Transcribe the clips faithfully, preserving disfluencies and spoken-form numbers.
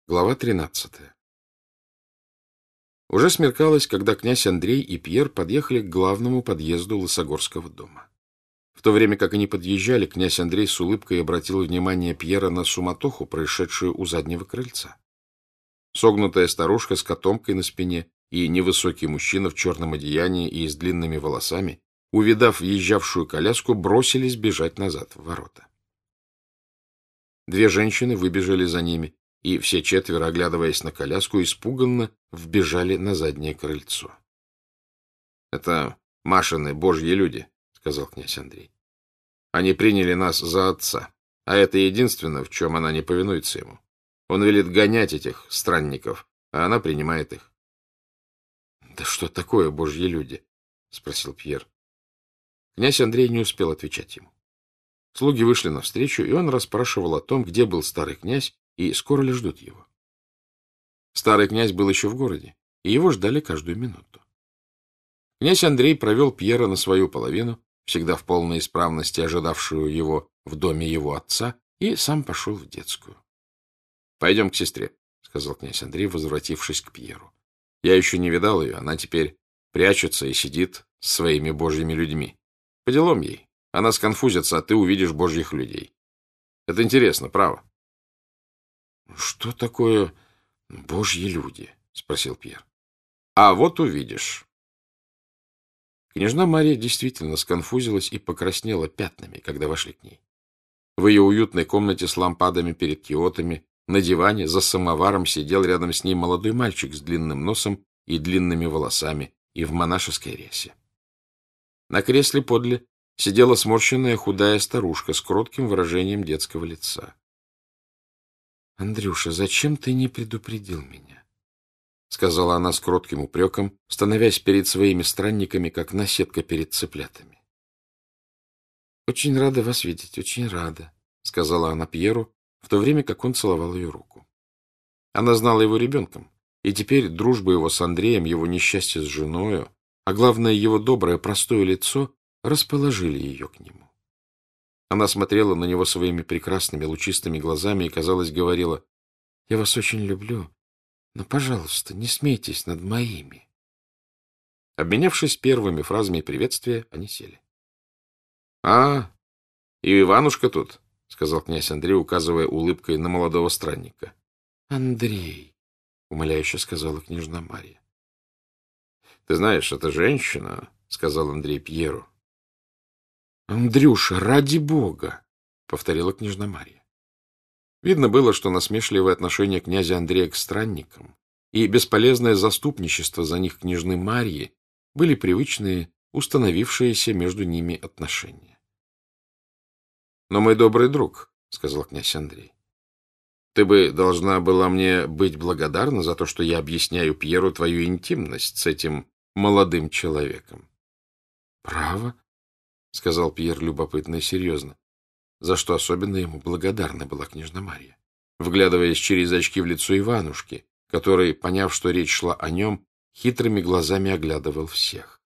Глава тринадцатая. Уже смеркалось, когда князь Андрей и Пьер подъехали к главному подъезду Лысогорского дома. В то время как они подъезжали, князь Андрей с улыбкой обратил внимание Пьера на суматоху, происшедшую у заднего крыльца. Согнутая старушка с котомкой на спине и невысокий мужчина в черном одеянии и с длинными волосами, увидав въезжавшую коляску, бросились бежать назад в ворота. Две женщины выбежали за ними, и все четверо, оглядываясь на коляску, испуганно вбежали на заднее крыльцо. — Это Машины божьи люди, — сказал князь Андрей. — Они приняли нас за отца, а это единственное, в чем она не повинуется ему. Он велит гонять этих странников, а она принимает их. — Да что такое божьи люди? — спросил Пьер. Князь Андрей не успел отвечать ему. Слуги вышли навстречу, и он расспрашивал о том, где был старый князь, и скоро ли ждут его. Старый князь был еще в городе, и его ждали каждую минуту. Князь Андрей провел Пьера на свою половину, всегда в полной исправности ожидавшую его в доме его отца, и сам пошел в детскую. — Пойдем к сестре, — сказал князь Андрей, возвратившись к Пьеру. — Я еще не видал ее, она теперь прячется и сидит с своими божьими людьми. По делам ей. Она сконфузится, а ты увидишь божьих людей. Это интересно, право. — Что такое божьи люди? — спросил Пьер. — А вот увидишь. Княжна Мария действительно сконфузилась и покраснела пятнами, когда вошли к ней. В ее уютной комнате с лампадами перед киотами на диване за самоваром сидел рядом с ней молодой мальчик с длинным носом и длинными волосами и в монашеской рясе. На кресле подле сидела сморщенная худая старушка с кротким выражением детского лица. — Андрюша, зачем ты не предупредил меня? — сказала она с кротким упреком, становясь перед своими странниками, как наседка перед цыплятами. — Очень рада вас видеть, очень рада, — сказала она Пьеру, в то время как он целовал ее руку. Она знала его ребенком, и теперь дружба его с Андреем, его несчастье с женою, а главное, его доброе, простое лицо расположили ее к нему. Она смотрела на него своими прекрасными лучистыми глазами и, казалось, говорила: «Я вас очень люблю, но, пожалуйста, не смейтесь над моими». Обменявшись первыми фразами приветствия, они сели. — А, и Иванушка тут, — сказал князь Андрей, указывая улыбкой на молодого странника. — Андрей, — умоляюще сказала княжна Мария. — Ты знаешь, это женщина, — сказал Андрей Пьеру. — Андрюша, ради бога! — повторила княжна Мария. Видно было, что насмешливое отношение князя Андрея к странникам и бесполезное заступничество за них княжны Марии были привычные, установившиеся между ними отношения. — Но, мой добрый друг, — сказал князь Андрей, — ты бы должна была мне быть благодарна за то, что я объясняю Пьеру твою интимность с этим молодым человеком. — Право? — сказал Пьер любопытно и серьезно, за что особенно ему благодарна была княжна Мария, вглядываясь через очки в лицо Иванушки, который, поняв, что речь шла о нем, хитрыми глазами оглядывал всех.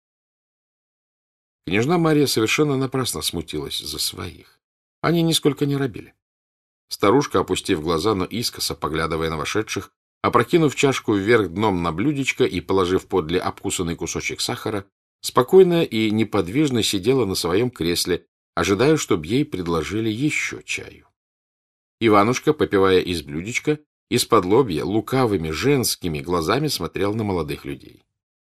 Княжна Мария совершенно напрасно смутилась за своих. Они нисколько не робили. Старушка, опустив глаза, но искоса поглядывая на вошедших, опрокинув чашку вверх дном на блюдечко и положив подле обкусанный кусочек сахара, спокойно и неподвижно сидела на своем кресле, ожидая, чтобы ей предложили еще чаю. Иванушка, попивая из блюдечка, из-под лобья лукавыми женскими глазами смотрел на молодых людей.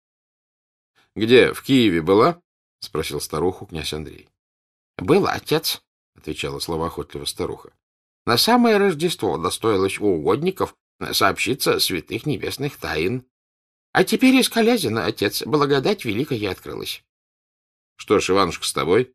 — Где, в Киеве была? — спросил старуху князь Андрей. — Была, отец, — отвечала словоохотливо старуха. — На самое Рождество достоилось у угодников сообщиться святых небесных тайн. А теперь из Колязина, отец, благодать великая открылась. — Что ж, Иванушка, с тобой?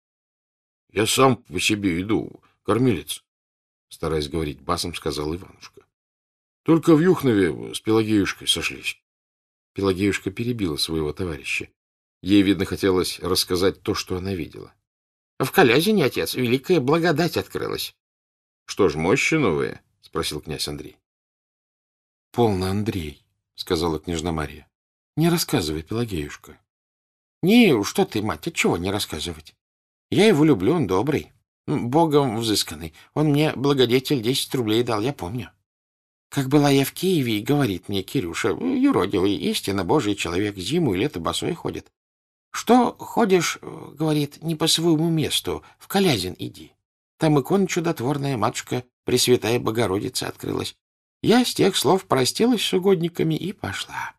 — Я сам по себе иду, кормилец, — стараясь говорить басом, сказал Иванушка. — Только в Юхнове с Пелагеюшкой сошлись. Пелагеюшка перебила своего товарища. Ей, видно, хотелось рассказать то, что она видела. — В Колязине, отец, великая благодать открылась. — Что ж, мощи новые? — спросил князь Андрей. — Полно, Андрей, — сказала княжна Мария. — Не рассказывай, Пелагеюшка. — Не, что ты, мать, отчего не рассказывать? Я его люблю, он добрый, богом взысканный. Он мне, благодетель, десять рублей дал, я помню. — Как была я в Киеве, и говорит мне Кирюша, юродивый, истинно Божий человек, зиму и лето босой ходит. Что ходишь, говорит, не по своему месту, в Колязин иди. Там икона чудотворная, матушка Пресвятая Богородица открылась. Я с тех слов простилась с угодниками и пошла.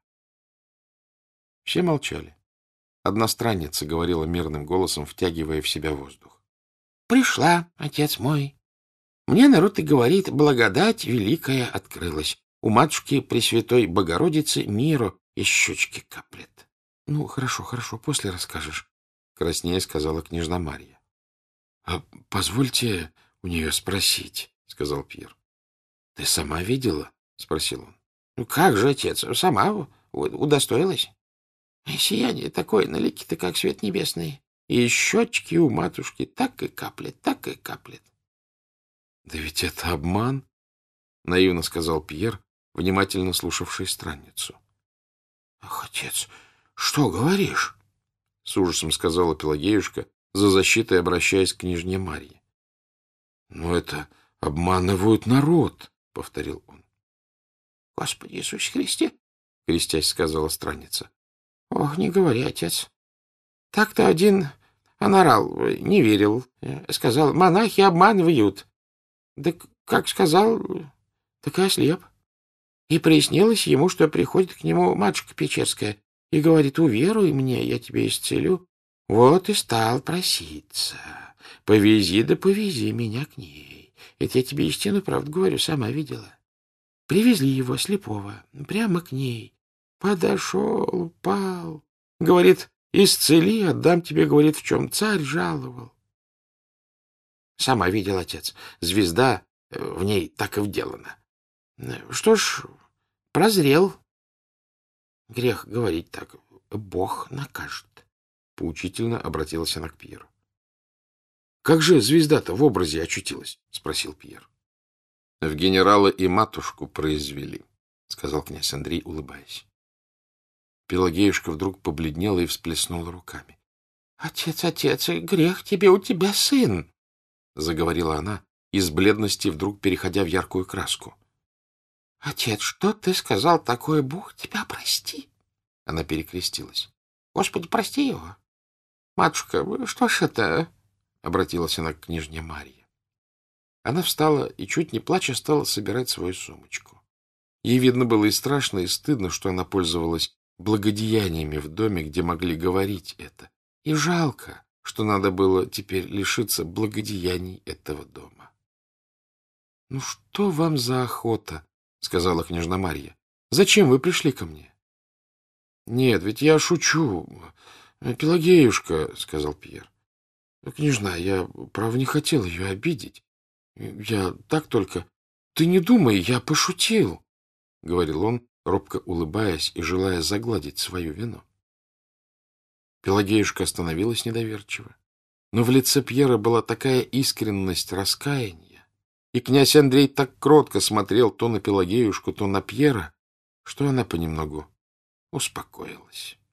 Все молчали. Одна странница говорила мирным голосом, втягивая в себя воздух. Пришла, отец мой. Мне народ и говорит, благодать великая открылась. У матушки Пресвятой Богородицы миру из щечки каплет. Ну, хорошо, хорошо, после расскажешь, — краснея сказала княжна Марья. — А позвольте у нее спросить, — сказал Пьер. — Ты сама видела? — спросил он. — Ну, как же, отец, сама удостоилась. Сияние такое на лике-то, как свет небесный. И щечки у матушки так и каплет, так и каплет. — Да ведь это обман, — наивно сказал Пьер, внимательно слушавший странницу. — Ах, отец, что говоришь? — с ужасом сказала Пелагеюшка, за защитой обращаясь к княжне Марье. — Но это обманывают народ, — повторил он. — Господи Иисусе Христе, — крестясь сказала странница. — Ох, не говори, отец. Так-то один анорал не верил. Сказал, монахи обманывают. Да как сказал, так и ослеп. И приснилось ему, что приходит к нему матушка Печерская и говорит, уверуй мне, я тебя исцелю. Вот и стал проситься. Повези да повези меня к ней. Это я тебе истину, правду говорю, сама видела. Привезли его слепого прямо к ней. Подошел, упал. Говорит, исцели, отдам тебе, говорит, в чем царь жаловал. Сама видел, отец. Звезда в ней так и вделана. Что ж, прозрел. Грех говорить так. Бог накажет. Поучительно обратилась она к Пьеру. — Как же звезда-то в образе очутилась? — спросил Пьер. — В генерала и матушку произвели, — сказал князь Андрей, улыбаясь. Пелагеюшка вдруг побледнела и всплеснула руками. — Отец, отец, грех тебе, у тебя сын! — заговорила она, из бледности вдруг переходя в яркую краску. — Отец, что ты сказал такое? Бог тебя прости! Она перекрестилась. — Господи, прости его! — Матушка, что ж это? — обратилась она к княжне Марье. Она встала и, чуть не плача, стала собирать свою сумочку. Ей, видно, было и страшно, и стыдно, что она пользовалась благодеяниями в доме, где могли говорить это. И жалко, что надо было теперь лишиться благодеяний этого дома. — Ну что вам за охота? — сказала княжна Марья. — Зачем вы пришли ко мне? — Нет, ведь я шучу. — Пелагеюшка, — сказал Пьер. — Княжна, я, право, не хотел ее обидеть. Я так только... Ты не думай, я пошутил, — говорил он, робко улыбаясь и желая загладить свою вину. Пелагеюшка остановилась недоверчиво, но в лице Пьера была такая искренность раскаяния, и князь Андрей так кротко смотрел то на Пелагеюшку, то на Пьера, что она понемногу успокоилась.